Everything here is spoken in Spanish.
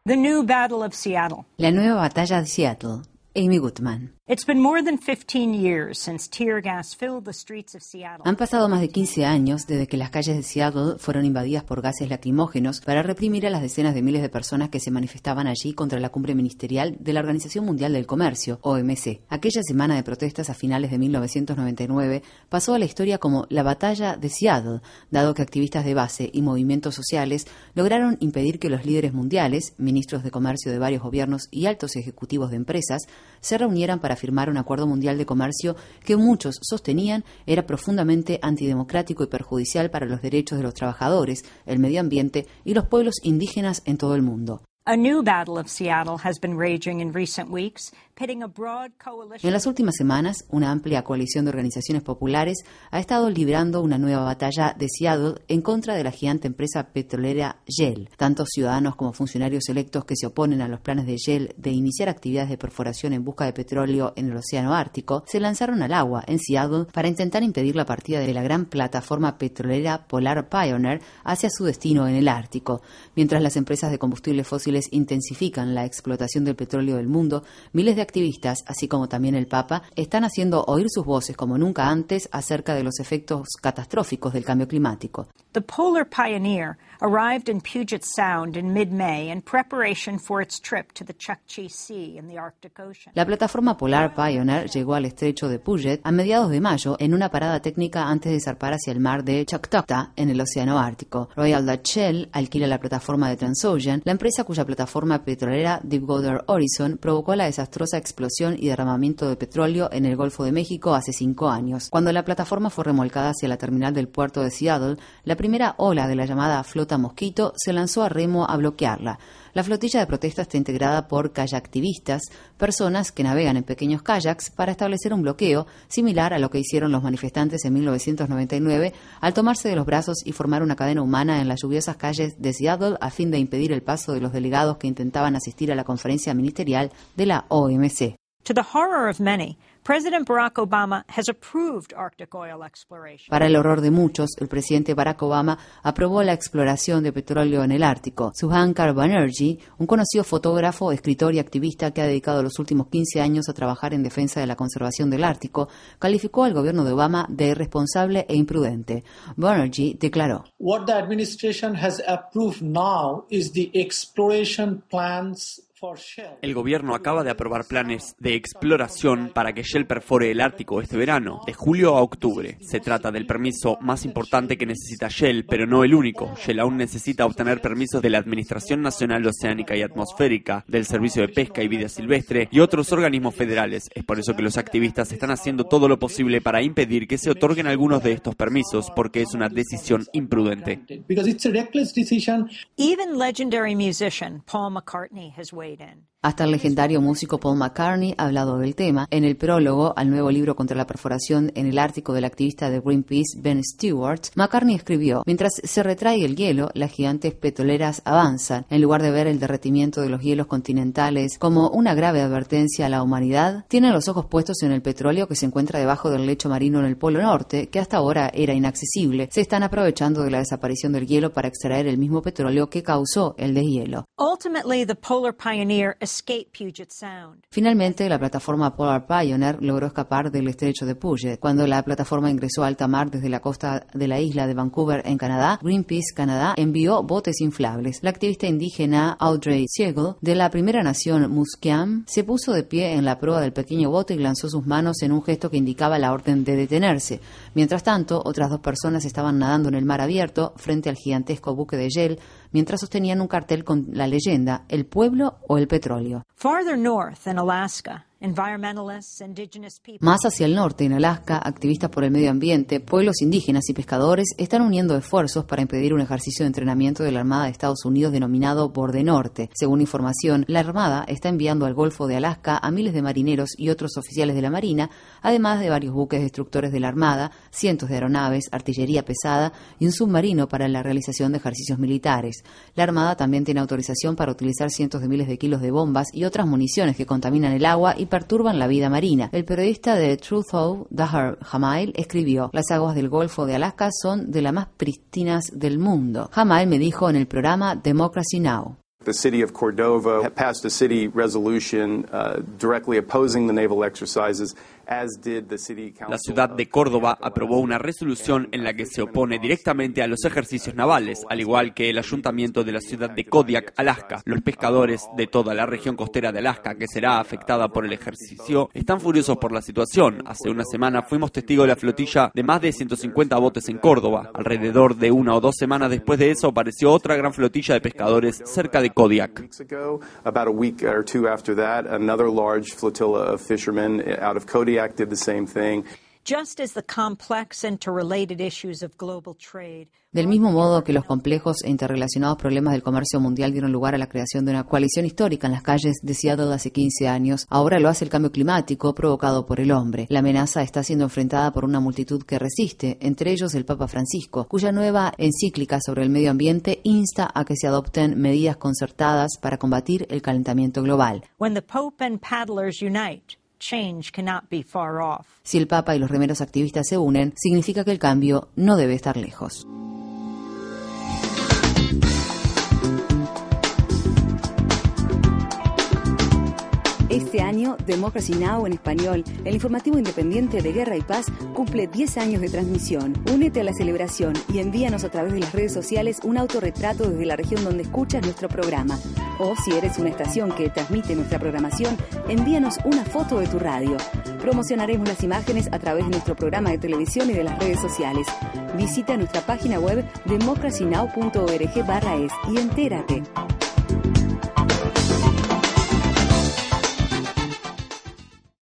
The New Battle of Seattle. La nueva batalla de Seattle. Amy Gutman. It's been more than 15 years since tear gas filled the streets of Seattle. Han pasado más de 15 años desde que las calles de Seattle fueron invadidas por gases lacrimógenos para reprimir a las decenas de miles de personas que se manifestaban allí contra la cumbre ministerial de la Organización Mundial del Comercio, OMC. Aquella semana de protestas a finales de 1999 pasó a la historia como la Batalla de Seattle, dado que activistas de base y movimientos sociales lograron impedir que los líderes mundiales, ministros de comercio de varios gobiernos y altos ejecutivos de empresas se reunieran para firmar un acuerdo mundial de comercio que muchos sostenían era profundamente antidemocrático y perjudicial para los derechos de los trabajadores, el medio ambiente y los pueblos indígenas en todo el mundo. A new battle of Seattle has been raging in recent weeks, pitting a broad coalition. En las últimas semanas, una amplia coalición de organizaciones populares ha estado librando una nueva batalla de Seattle en contra de la gigante empresa petrolera Shell. Tanto ciudadanos como funcionarios electos que se oponen a los planes de Shell de iniciar actividades de perforación en busca de petróleo en el Océano Ártico se lanzaron al agua en Seattle para intentar impedir la partida de la gran plataforma petrolera Polar Pioneer hacia su destino en el Ártico. Mientras las empresas de combustibles fósiles intensifican la explotación del petróleo del mundo, miles de activistas, así como también el Papa, están haciendo oír sus voces como nunca antes acerca de los efectos catastróficos del cambio climático. The Polar Pioneer arrived in Puget Sound in mid-May in preparation for its trip to the Chukchi Sea in the Arctic Ocean. La plataforma Polar Pioneer llegó al estrecho de Puget a mediados de mayo en una parada técnica antes de zarpar hacia el mar de Chukchi en el Océano Ártico. Royal Dutch Shell alquila la plataforma de Transocean, la empresa cuya plataforma petrolera Deepwater Horizon provocó la desastrosa explosión y derramamiento de petróleo en el Golfo de México hace 5 años. Cuando la plataforma fue remolcada hacia la terminal del puerto de Seattle, la primera ola de la llamada flota Mosquito se lanzó a remo a bloquearla. La flotilla de protesta está integrada por kayaktivistas, personas que navegan en pequeños kayaks para establecer un bloqueo similar a lo que hicieron los manifestantes en 1999 al tomarse de los brazos y formar una cadena humana en las lluviosas calles de Seattle a fin de impedir el paso de los delegados que intentaban asistir a la conferencia ministerial de la OMC. To the horror of many, President Barack Obama has approved Arctic oil exploration. Para el horror de muchos, el presidente Barack Obama aprobó la exploración de petróleo en el Ártico. Suhankar Banerjee, un conocido fotógrafo, escritor y activista que ha dedicado los últimos 15 años a trabajar en defensa de la conservación del Ártico, calificó al gobierno de Obama de irresponsable e imprudente. Banerjee declaró: What the administration has approved now is the exploration plans. El gobierno acaba de aprobar planes de exploración para que Shell perfore el Ártico este verano, de julio a octubre. Se trata del permiso más importante que necesita Shell, pero no el único. Shell aún necesita obtener permisos de la Administración Nacional Oceánica y Atmosférica, del Servicio de Pesca y Vida Silvestre y otros organismos federales. Es por eso que los activistas están haciendo todo lo posible para impedir que se otorguen algunos de estos permisos, porque es una decisión imprudente. Even legendary musician Paul McCartney has weighed in. Hasta el legendario músico Paul McCartney ha hablado del tema. En el prólogo al nuevo libro contra la perforación en el Ártico del activista de Greenpeace Ben Stewart, McCartney escribió: mientras se retrae el hielo, las gigantes petroleras avanzan. En lugar de ver el derretimiento de los hielos continentales como una grave advertencia a la humanidad, tienen los ojos puestos en el petróleo que se encuentra debajo del lecho marino en el Polo Norte, que hasta ahora era inaccesible. Se están aprovechando de la desaparición del hielo para extraer el mismo petróleo que causó el deshielo. Ultimately, the Polar Pioneer escaped Puget Sound. Finalmente, la plataforma Polar Pioneer logró escapar del estrecho de Puget. Cuando la plataforma ingresó a alta mar desde la costa de la isla de Vancouver, en Canadá, Greenpeace Canadá envió botes inflables. La activista indígena Audrey Siegel, de la primera nación Musqueam, se puso de pie en la proa del pequeño bote y lanzó sus manos en un gesto que indicaba la orden de detenerse. Mientras tanto, otras 2 personas estaban nadando en el mar abierto frente al gigantesco buque de Shell, mientras sostenían un cartel con la leyenda «El pueblo o el petróleo». Farther north in Alaska, environmentalists, indigenous people. Más hacia el norte, en Alaska, activistas por el medio ambiente, pueblos indígenas y pescadores están uniendo esfuerzos para impedir un ejercicio de entrenamiento de la Armada de Estados Unidos denominado Borde Norte. Según información, la Armada está enviando al Golfo de Alaska a miles de marineros y otros oficiales de la Marina, además de varios buques destructores de la Armada, cientos de aeronaves, artillería pesada y un submarino para la realización de ejercicios militares. La Armada también tiene autorización para utilizar cientos de miles de kilos de bombas y otras municiones que contaminan el agua y perturban la vida marina. El periodista de Truth Now, Dahar Hamail, escribió: las aguas del Golfo de Alaska son de las más prístinas del mundo. Hamail me dijo en el programa Democracy Now! the city of Cordova passed a city resolution directly opposing the naval exercises. La ciudad de Córdoba aprobó una resolución en la que se opone directamente a los ejercicios navales, al igual que el ayuntamiento de la ciudad de Kodiak, Alaska. Los pescadores de toda la región costera de Alaska, que será afectada por el ejercicio, están furiosos por la situación. Hace una semana fuimos testigos de la flotilla de más de 150 botes en Córdoba. Alrededor de 1 o 2 semanas después de eso apareció otra gran flotilla de pescadores cerca de Kodiak. About a week or two after that, another large flotilla of fishermen out of Kodiak did the same thing. Del mismo modo que los complejos e interrelacionados problemas del comercio mundial dieron lugar a la creación de una coalición histórica en las calles de Seattle hace 15 años, ahora lo hace el cambio climático provocado por el hombre. La amenaza está siendo enfrentada por una multitud que resiste, entre ellos el Papa Francisco, cuya nueva encíclica sobre el medio ambiente insta a que se adopten medidas concertadas para combatir el calentamiento global. When the Pope and paddlers unite, change cannot be far off. Si el Papa y los remeros activistas se unen, significa que el cambio no debe estar lejos. Este año, Democracy Now! En español, el informativo independiente de Guerra y Paz, cumple 10 años de transmisión. Únete a la celebración y envíanos a través de las redes sociales un autorretrato desde la región donde escuchas nuestro programa. O si eres una estación que transmite nuestra programación, envíanos una foto de tu radio. Promocionaremos las imágenes a través de nuestro programa de televisión y de las redes sociales. Visita nuestra página web democracynow.org/es y entérate.